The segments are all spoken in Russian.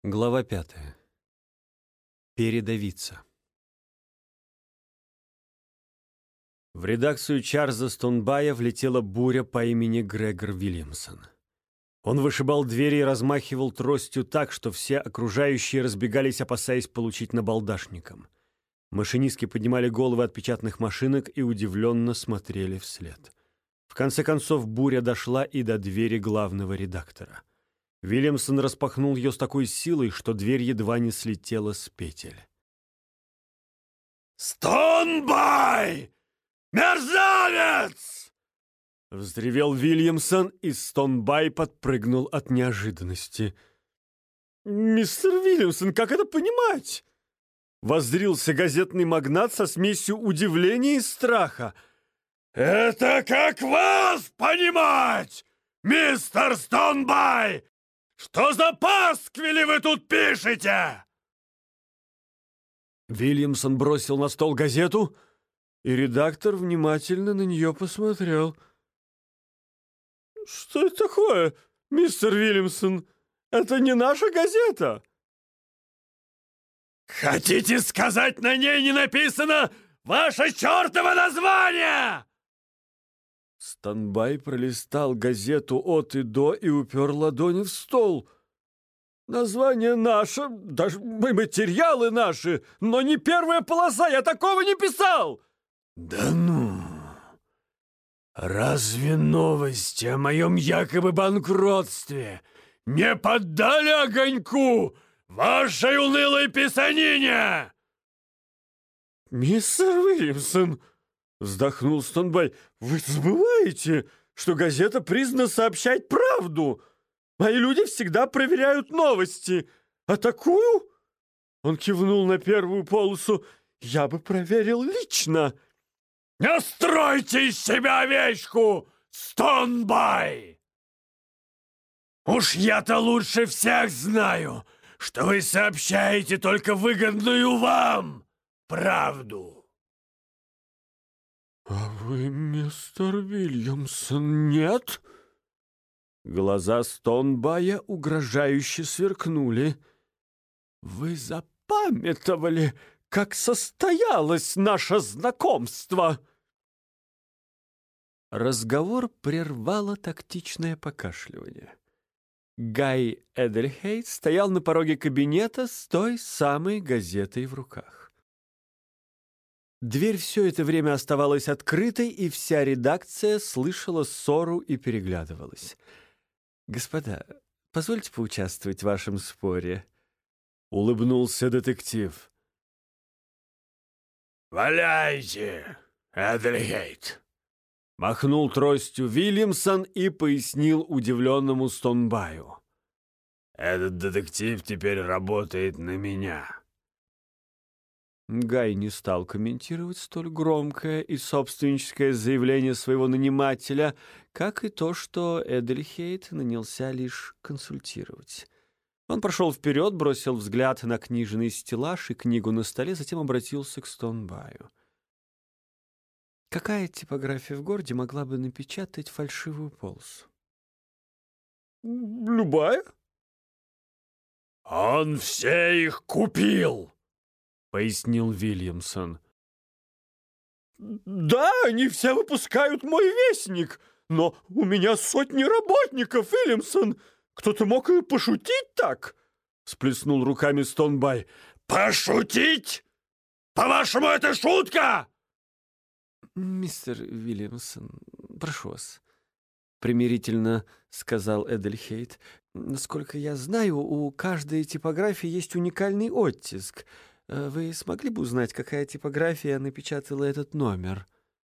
Глава 5. Передовица. В редакцию Чарльза Стоунбая влетела буря по имени Грегор Вильямсон. Он вышибал двери и размахивал тростью так, что все окружающие разбегались, опасаясь получить набалдашником. Машинистки поднимали головы от печатных машинок и удивленно смотрели вслед. В конце концов буря дошла и до двери главного редактора. Вильямсон распахнул ее с такой силой, что дверь едва не слетела с петель. «Стоунбай! Мерзавец!» Взревел Вильямсон, и Стоунбай подпрыгнул от неожиданности. «Мистер Вильямсон, как это понимать?» Воззрился газетный магнат со смесью удивления и страха. «Это как вас понимать, мистер Стоунбай? Что за пасквили вы тут пишете?» Вильямсон бросил на стол газету, и редактор внимательно на нее посмотрел. «Что это такое, мистер Вильямсон? Это не наша газета!» «Хотите сказать, на ней не написано ваше чертово название?» Стоунбай пролистал газету от и до и упер ладони в стол. «Название наше, даже материалы наши, но не первая полоса, я такого не писал!» «Да ну! Разве новости о моем якобы банкротстве не поддали огоньку вашей унылой писанине?» «Мистер Уильямсон!» — вздохнул Стоунбай. «Вы забываете, что газета призвана сообщать правду. Мои люди всегда проверяют новости. А такую...» Он кивнул на первую полосу. «Я бы проверил лично». «Не стройте из себя овечку, Стоунбай! Уж я-то лучше всех знаю, что вы сообщаете только выгодную вам правду». «А вы, мистер Вильямсон, нет?» Глаза Стоунбая угрожающе сверкнули. «Вы запамятовали, как состоялось наше знакомство?» Разговор прервало тактичное покашливание. Гай Эдельхейт стоял на пороге кабинета с той самой газетой в руках. Дверь все это время оставалась открытой, и вся редакция слышала ссору и переглядывалась. «Господа, позвольте поучаствовать в вашем споре», — улыбнулся детектив. «Валяйте, Эдельхейт!» Махнул тростью Вильямсон и пояснил удивленному Стоунбаю. «Этот детектив теперь работает на меня». Гай не стал комментировать столь громкое и собственническое заявление своего нанимателя, как и то, что Эдельхейт нанялся лишь консультировать. Он прошел вперед, бросил взгляд на книжный стеллаж и книгу на столе, затем обратился к Стоунбаю. «Какая типография в городе могла бы напечатать фальшивую полосу?» «Любая». «Он все их купил», — пояснил Вильямсон. «Да, они все выпускают мой вестник, но у меня сотни работников, Вильямсон. Кто-то мог и пошутить так», — сплеснул руками Стоунбай. «Пошутить? По-вашему, это шутка?» «Мистер Вильямсон, прошу вас», — примирительно сказал Эдельхейт. «Насколько я знаю, у каждой типографии есть уникальный оттиск. Вы смогли бы узнать, какая типография напечатала этот номер?»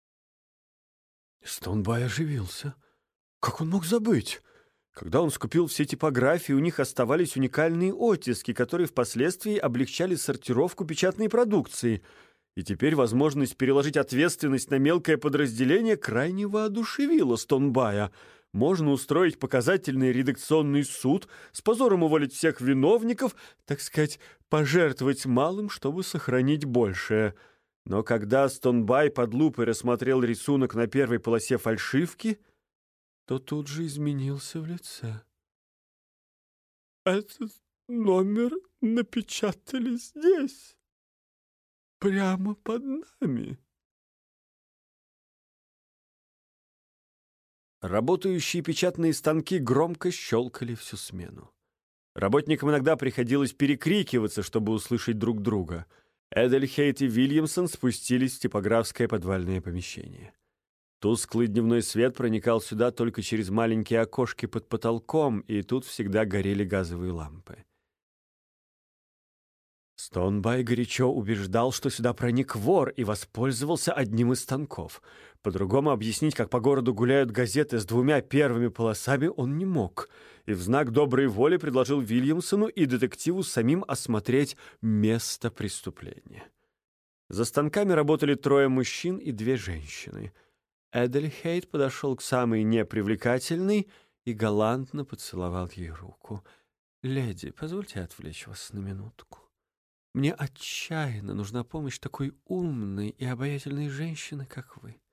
Стоунбай оживился. Как он мог забыть? Когда он скупил все типографии, у них оставались уникальные оттиски, которые впоследствии облегчали сортировку печатной продукции. И теперь возможность переложить ответственность на мелкое подразделение крайне воодушевила Стоунбая. Можно устроить показательный редакционный суд, с позором уволить всех виновников, так сказать, пожертвовать малым, чтобы сохранить большее. Но когда Стоунбай под лупой рассмотрел рисунок на первой полосе фальшивки, то тут же изменился в лице. «Это Номер напечатали здесь, прямо под нами. Работающие печатные станки громко щелкали всю смену. Работникам иногда приходилось перекрикиваться, чтобы услышать друг друга. Эдельхейт и Вильямсон спустились в типографское подвальное помещение. Тусклый дневной свет проникал сюда только через маленькие окошки под потолком, и тут всегда горели газовые лампы. Стоунбай горячо убеждал, что сюда проник вор и воспользовался одним из станков. По-другому объяснить, как по городу гуляют газеты с двумя первыми полосами, он не мог, и в знак доброй воли предложил Вильямсону и детективу самим осмотреть место преступления. За станками работали 3 мужчин и 2 женщины. Эдельхейт подошел к самой непривлекательной и галантно поцеловал ей руку. «Леди, позвольте отвлечь вас на минутку. Мне отчаянно нужна помощь такой умной и обаятельной женщины, как вы».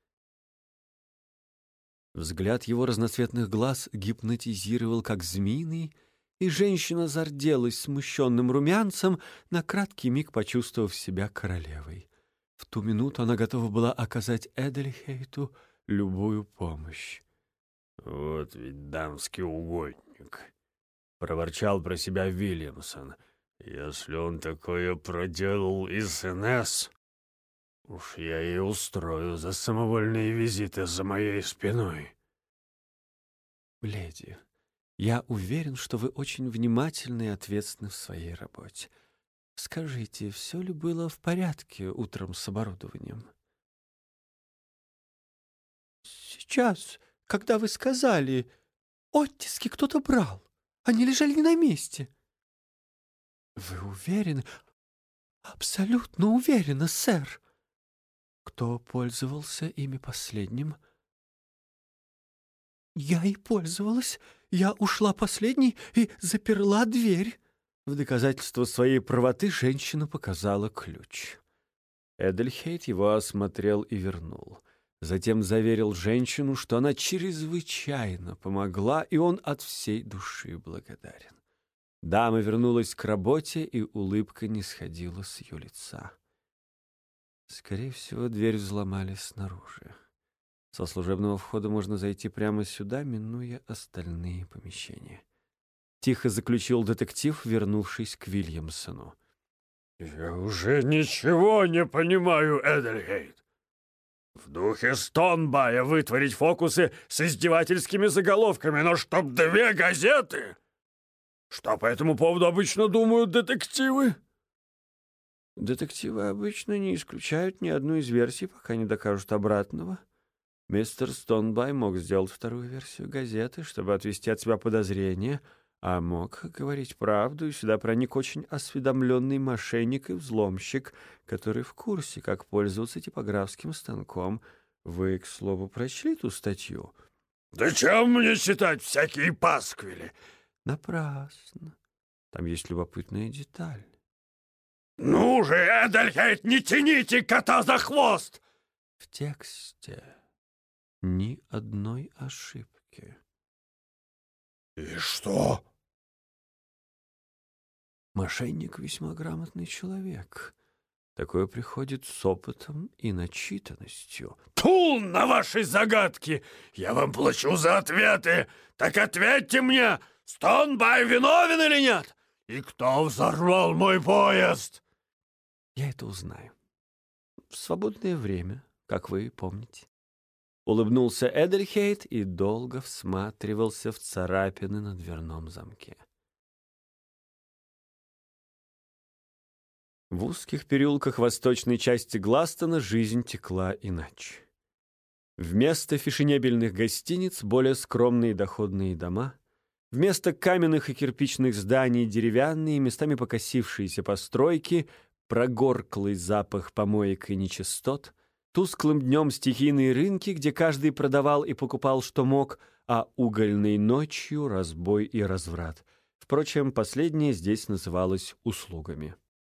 Взгляд его разноцветных глаз гипнотизировал, как змеиный, и женщина зарделась смущенным румянцем, на краткий миг почувствовав себя королевой. В ту минуту она готова была оказать Эдельхейту любую помощь. «Вот ведь дамский угодник», — проворчал про себя Вильямсон. «Если он такое проделал из НС, уж я и устрою за самовольные визиты за моей спиной». «Леди, я уверен, что вы очень внимательны и ответственны в своей работе. Скажите, все ли было в порядке утром с оборудованием?» «Сейчас, когда вы сказали, оттиски кто-то брал. Они лежали не на месте». «Вы уверены?» «Абсолютно уверена, сэр». «Кто пользовался ими последним?» «Я и пользовалась. Я ушла последней и заперла дверь». В доказательство своей правоты женщина показала ключ. Эдельхейт его осмотрел и вернул. Затем заверил женщину, что она чрезвычайно помогла, и он от всей души благодарен. Дама вернулась к работе, и улыбка не сходила с ее лица. Скорее всего, дверь взломали снаружи. Со служебного входа можно зайти прямо сюда, минуя остальные помещения. Тихо заключил детектив, вернувшись к Вильямсону. «Я уже ничего не понимаю, Эдельхейт. В духе Стоунбая вытворить фокусы с издевательскими заголовками, но чтоб 2 газеты? Что по этому поводу обычно думают детективы?» Детективы обычно не исключают ни одну из версий, пока не докажут обратного. Мистер Стоунбай мог сделать 2-ю версию газеты, чтобы отвести от себя подозрения, а мог говорить правду, и сюда проник очень осведомленный мошенник и взломщик, который в курсе, как пользоваться типографским станком. Вы, к слову, прочли ту статью? «Да чем мне читать всякие пасквили?» Напрасно. Там есть любопытная деталь. «Ну же, Эдельхейт, не тяните кота за хвост!» В тексте ни одной ошибки. «И что?» Мошенник весьма грамотный человек. Такое приходит с опытом и начитанностью. «Тьфу на ваши загадки! Я вам плачу за ответы! Так ответьте мне, Стоунбай виновен или нет? И кто взорвал мой поезд?» Я это узнаю. В свободное время, как вы помните. Улыбнулся Эдельхейт и долго всматривался в царапины на дверном замке. В узких переулках восточной части Гластона жизнь текла иначе. Вместо фешенебельных гостиниц более скромные доходные дома, вместо каменных и кирпичных зданий деревянные, местами покосившиеся постройки, прогорклый запах помоек и нечистот, тусклым днем стихийные рынки, где каждый продавал и покупал, что мог, а угольной ночью разбой и разврат. Впрочем, последнее здесь называлось услугами.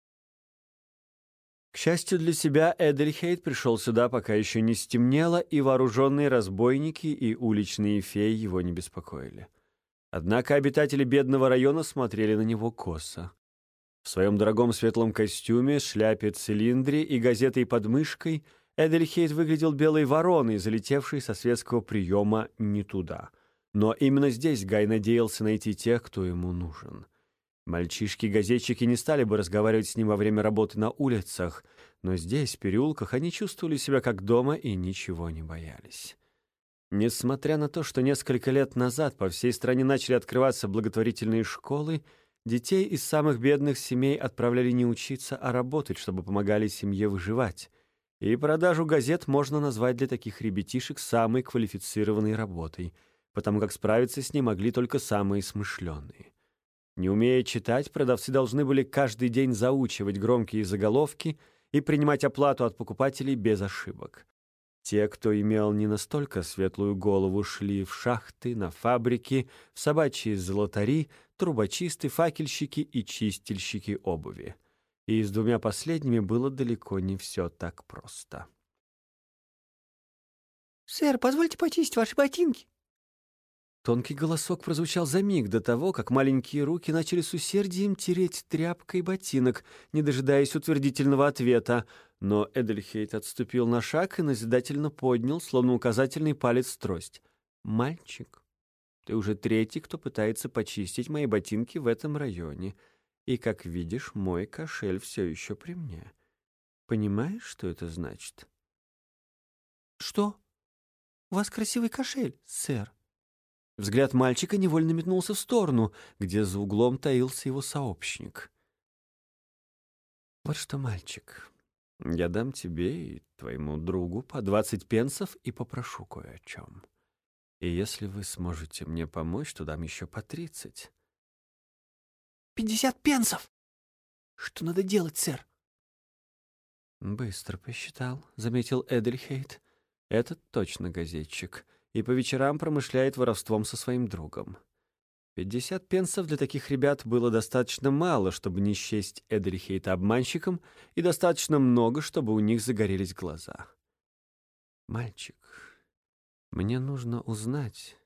К счастью для себя, Эдельхейт пришел сюда, пока еще не стемнело, и вооруженные разбойники и уличные феи его не беспокоили. Однако обитатели бедного района смотрели на него косо. В своем дорогом светлом костюме, шляпе, цилиндре и газетой под мышкой Эдельхейт выглядел белой вороной, залетевшей со светского приема не туда. Но именно здесь Гай надеялся найти тех, кто ему нужен. Мальчишки-газетчики не стали бы разговаривать с ним во время работы на улицах, но здесь, в переулках, они чувствовали себя как дома и ничего не боялись. Несмотря на то, что несколько лет назад по всей стране начали открываться благотворительные школы, детей из самых бедных семей отправляли не учиться, а работать, чтобы помогали семье выживать. И продажу газет можно назвать для таких ребятишек самой квалифицированной работой, потому как справиться с ней могли только самые смышленые. Не умея читать, продавцы должны были каждый день заучивать громкие заголовки и принимать оплату от покупателей без ошибок. Те, кто имел не настолько светлую голову, шли в шахты, на фабрики, в собачьи золотари, трубочисты, факельщики и чистильщики обуви. И с двумя последними было далеко не все так просто. «Сэр, позвольте почистить ваши ботинки». Тонкий голосок прозвучал за миг до того, как маленькие руки начали с усердием тереть тряпкой ботинок, не дожидаясь утвердительного ответа. Но Эдельхейт отступил на шаг и назидательно поднял, словно указательный палец, трость. «Мальчик, ты уже третий, кто пытается почистить мои ботинки в этом районе. И, как видишь, мой кошель все еще при мне. Понимаешь, что это значит?» «Что? У вас красивый кошель, сэр». Взгляд мальчика невольно метнулся в сторону, где за углом таился его сообщник. «Вот что, мальчик, я дам тебе и твоему другу по 20 пенсов и попрошу кое о чем. И если вы сможете мне помочь, то дам еще по 30». 50 пенсов! Что надо делать, сэр?» «Быстро посчитал», — заметил Эдельхейт. «Этот точно газетчик, и по вечерам промышляет воровством со своим другом». 50 пенсов для таких ребят было достаточно мало, чтобы не счесть Эдельхейта обманщиком, и достаточно много, чтобы у них загорелись глаза. «Мальчик, мне нужно узнать...»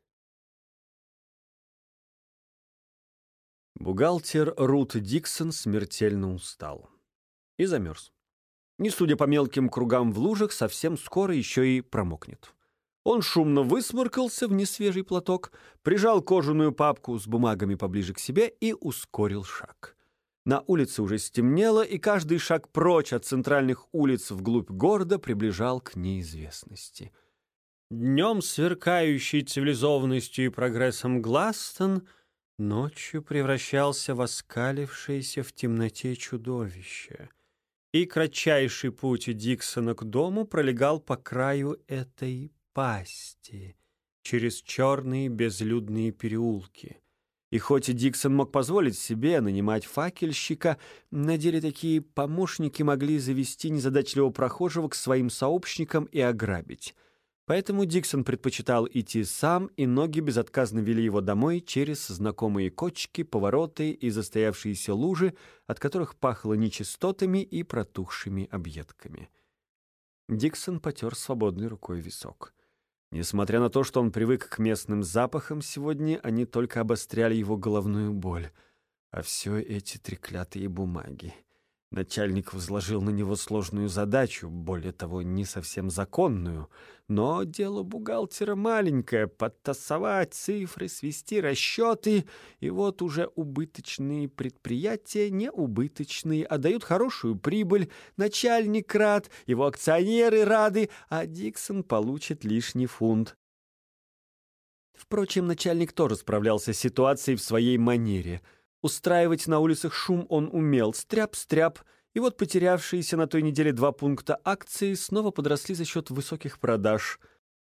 Бухгалтер Рут Диксон смертельно устал и замерз. Не судя по мелким кругам в лужах, совсем скоро еще и промокнет. Он шумно высморкался в несвежий платок, прижал кожаную папку с бумагами поближе к себе и ускорил шаг. На улице уже стемнело, и каждый шаг прочь от центральных улиц вглубь города приближал к неизвестности. Днем сверкающий цивилизованностью и прогрессом Гластон ночью превращался в оскалившееся в темноте чудовище. И кратчайший путь Диксона к дому пролегал по краю этой пасти, через черные безлюдные переулки. И хоть Диксон мог позволить себе нанимать факельщика, на деле такие помощники могли завести незадачливого прохожего к своим сообщникам и ограбить. Поэтому Диксон предпочитал идти сам, и ноги безотказно вели его домой через знакомые кочки, повороты и застоявшиеся лужи, от которых пахло нечистотами и протухшими объедками. Диксон потер свободной рукой висок. Несмотря на то, что он привык к местным запахам, сегодня они только обостряли его головную боль. А все эти треклятые бумаги. Начальник возложил на него сложную задачу, более того, не совсем законную. Но дело бухгалтера маленькое — подтасовать цифры, свести расчеты. И вот уже убыточные предприятия не убыточные, а дают хорошую прибыль. Начальник рад, его акционеры рады, а Диксон получит лишний фунт. Впрочем, начальник тоже справлялся с ситуацией в своей манере. Устраивать на улицах шум он умел, стряп-стряп, и вот потерявшиеся на той неделе 2 пункта акции снова подросли за счет высоких продаж.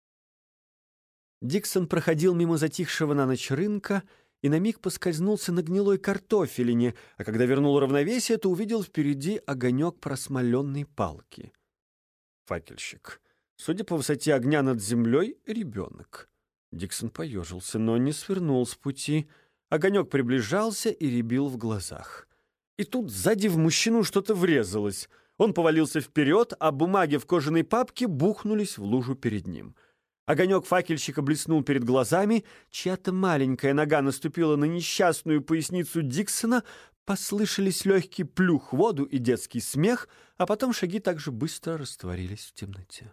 Диксон проходил мимо затихшего на ночь рынка и на миг поскользнулся на гнилой картофелине, а когда вернул равновесие, то увидел впереди огонек просмоленной палки. Факельщик. Судя по высоте огня над землей, ребенок. Диксон поежился, но не свернул с пути. Огонек приближался и рябил в глазах. И тут сзади в мужчину что-то врезалось. Он повалился вперед, а бумаги в кожаной папке бухнулись в лужу перед ним. Огонек факельщика блеснул перед глазами, чья-то маленькая нога наступила на несчастную поясницу Диксона, послышались легкий плюх в воду и детский смех, а потом шаги также быстро растворились в темноте.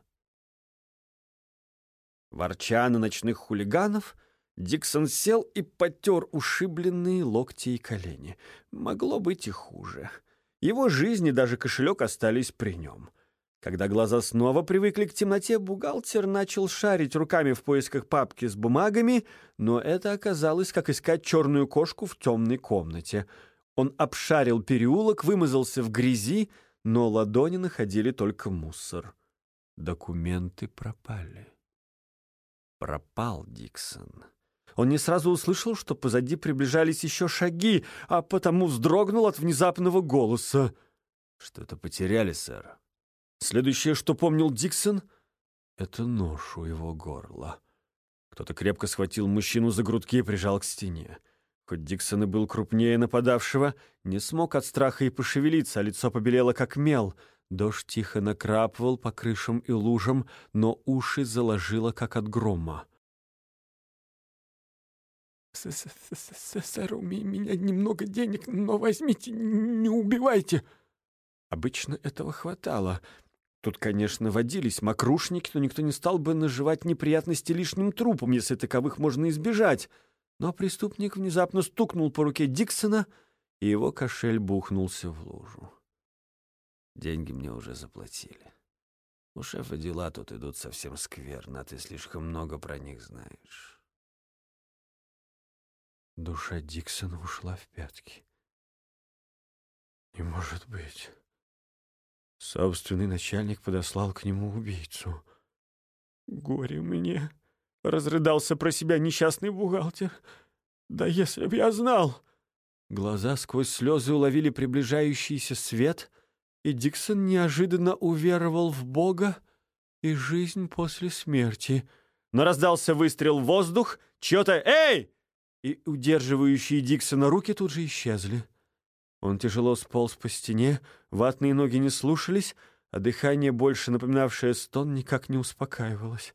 Ворча на ночных хулиганов, Диксон сел и потер ушибленные локти и колени. Могло быть и хуже. Его жизнь и даже кошелек остались при нем. Когда глаза снова привыкли к темноте, бухгалтер начал шарить руками в поисках папки с бумагами, но это оказалось, как искать черную кошку в темной комнате. Он обшарил переулок, вымазался в грязи, но ладони находили только мусор. Документы пропали. Пропал Диксон. Он не сразу услышал, что позади приближались еще шаги, а потому вздрогнул от внезапного голоса. «Что-то потеряли, сэр». Следующее, что помнил Диксон, — это нож у его горла. Кто-то крепко схватил мужчину за грудки и прижал к стене. Хоть Диксон и был крупнее нападавшего, не смог от страха и пошевелиться, а лицо побелело, как мел. Дождь тихо накрапывал по крышам и лужам, но уши заложило, как от грома. «Сэр, у меня немного денег, но возьмите, не убивайте». Обычно этого хватало. Тут, конечно, водились мокрушники, но никто не стал бы наживать неприятности лишним трупом, если таковых можно избежать. Но преступник внезапно стукнул по руке Диксона, и его кошель бухнулся в лужу. «Деньги мне уже заплатили. У шефа дела тут идут совсем скверно, а ты слишком много про них знаешь». Душа Диксона ушла в пятки. «Не может быть». Собственный начальник подослал к нему убийцу. «Горе мне!» — разрыдался про себя несчастный бухгалтер. «Да если б я знал!» Глаза сквозь слезы уловили приближающийся свет, и Диксон неожиданно уверовал в Бога и жизнь после смерти. Но раздался выстрел в воздух, чьё-то «Эй!» и удерживающие Диксона руки тут же исчезли. Он тяжело сполз по стене, ватные ноги не слушались, а дыхание, больше напоминавшее стон, никак не успокаивалось.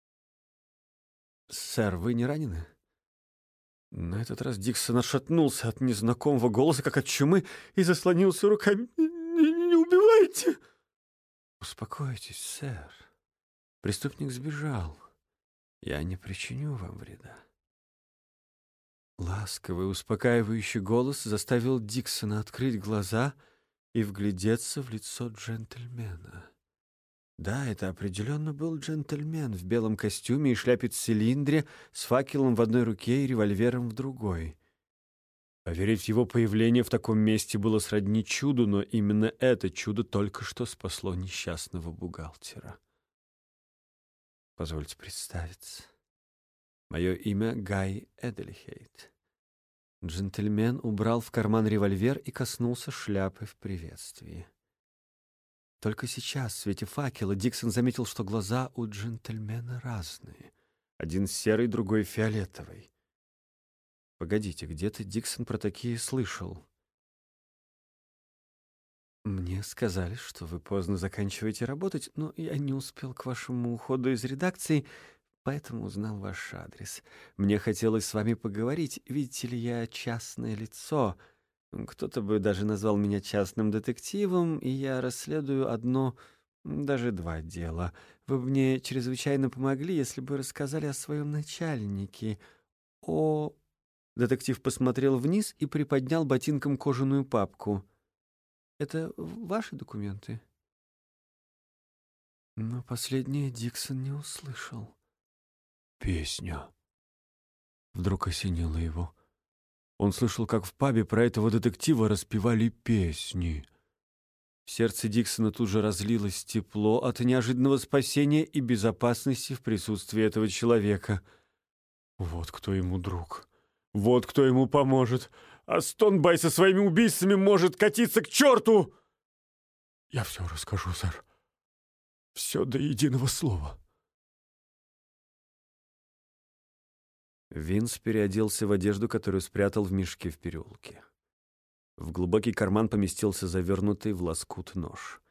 «Сэр, вы не ранены?» На этот раз Диксон отшатнулся от незнакомого голоса, как от чумы, и заслонился руками. «Не убивайте!» «Успокойтесь, сэр. Преступник сбежал. Я не причиню вам вреда». Ласковый, успокаивающий голос заставил Диксона открыть глаза и вглядеться в лицо джентльмена. Да, это определенно был джентльмен в белом костюме и шляпе-цилиндре с факелом в одной руке и револьвером в другой. Поверить в его появление в таком месте было сродни чуду, но именно это чудо только что спасло несчастного бухгалтера. Позвольте представиться. Мое имя Гай Эдельхейт. Джентльмен убрал в карман револьвер и коснулся шляпы в приветствии. Только сейчас, в свете факела, Диксон заметил, что глаза у джентльмена разные. Один серый, другой фиолетовый. Погодите, где-то Диксон про такие слышал. «Мне сказали, что вы поздно заканчиваете работать, но я не успел к вашему уходу из редакции, поэтому узнал ваш адрес. Мне хотелось с вами поговорить. Видите ли, я частное лицо. Кто-то бы даже назвал меня частным детективом, и я расследую одно, даже два дела. Вы бы мне чрезвычайно помогли, если бы рассказали о своем начальнике. О...» Детектив посмотрел вниз и приподнял ботинком кожаную папку. «Это ваши документы?» Но последнее Диксон не услышал. Песня. Вдруг осенило его. Он слышал, как в пабе про этого детектива распевали песни. В сердце Диксона тут же разлилось тепло от неожиданного спасения и безопасности в присутствии этого человека. Вот кто ему друг. Вот кто ему поможет. А Стоунбай со своими убийствами может катиться к черту! Я все расскажу, сэр. Все до единого слова. Винс переоделся в одежду, которую спрятал в мешке в переулке. В глубокий карман поместился завернутый в лоскут нож.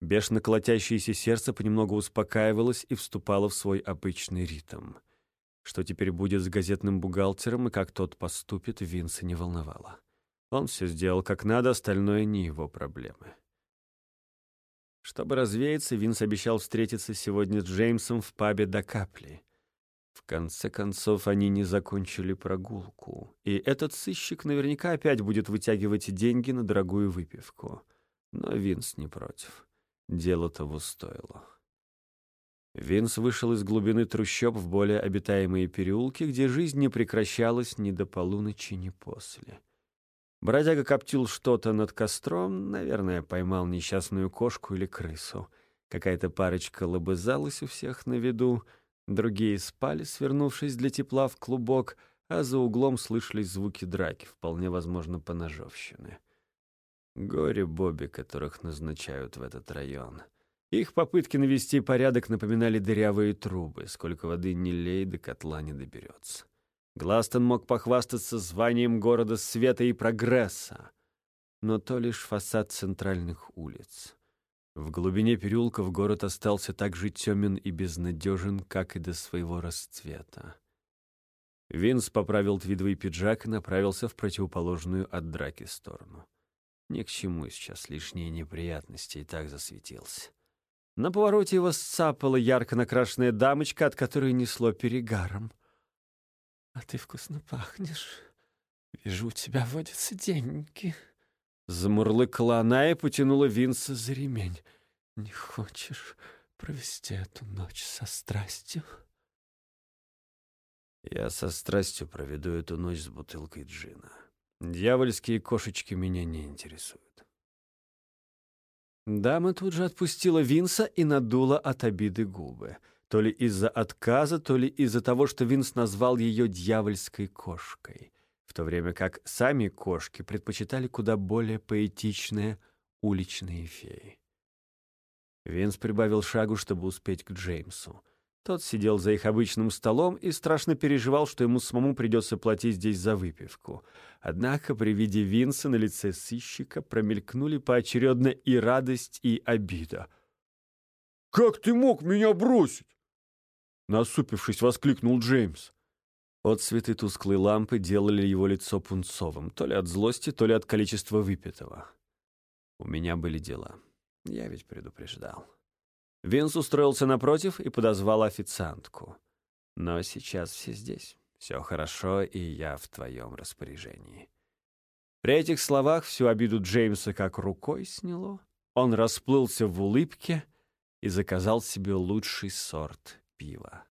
Бешено колотящееся сердце понемногу успокаивалось и вступало в свой обычный ритм. Что теперь будет с газетным бухгалтером и как тот поступит, Винса не волновало. Он все сделал как надо, остальное не его проблемы. Чтобы развеяться, Винс обещал встретиться сегодня с Джеймсом в пабе до капли. В конце концов, они не закончили прогулку, и этот сыщик наверняка опять будет вытягивать деньги на дорогую выпивку. Но Винс не против. Дело того стоило. Винс вышел из глубины трущоб в более обитаемые переулки, где жизнь не прекращалась ни до полуночи, ни после. Бродяга коптил что-то над костром, наверное, поймал несчастную кошку или крысу. Какая-то парочка лобызалась у всех на виду, другие спали, свернувшись для тепла в клубок, а за углом слышались звуки драки, вполне возможно, поножовщины. Горе Бобби, которых назначают в этот район. Их попытки навести порядок напоминали дырявые трубы. Сколько воды не лей, до котла не доберется. Гластон мог похвастаться званием города света и прогресса, но то лишь фасад центральных улиц. В глубине переулков город остался так же темен и безнадежен, как и до своего расцвета. Винс поправил твидовый пиджак и направился в противоположную от драки сторону. Ни к чему сейчас лишние неприятности, и так засветился. На повороте его сцапала ярко накрашенная дамочка, от которой несло перегаром. «А ты вкусно пахнешь. Вижу, у тебя водятся деньги». Замурлыкала она и потянула Винса за ремень. «Не хочешь провести эту ночь со страстью?» «Я со страстью проведу эту ночь с бутылкой джина. Дьявольские кошечки меня не интересуют». Дама тут же отпустила Винса и надула от обиды губы. То ли из-за отказа, то ли из-за того, что Винс назвал ее дьявольской кошкой, в то время как сами кошки предпочитали куда более поэтичные уличные феи. Винс прибавил шагу, чтобы успеть к Джеймсу. Тот сидел за их обычным столом и страшно переживал, что ему самому придется платить здесь за выпивку. Однако при виде Винса на лице сыщика промелькнули поочередно и радость, и обида. «Как ты мог меня бросить?» Насупившись, воскликнул Джеймс. Отсветы тусклой лампы делали его лицо пунцовым, то ли от злости, то ли от количества выпитого. У меня были дела. Я ведь предупреждал. Винс устроился напротив и подозвал официантку. Но сейчас все здесь. Все хорошо, и я в твоем распоряжении. При этих словах всю обиду Джеймса как рукой сняло. Он расплылся в улыбке и заказал себе лучший сорт пива.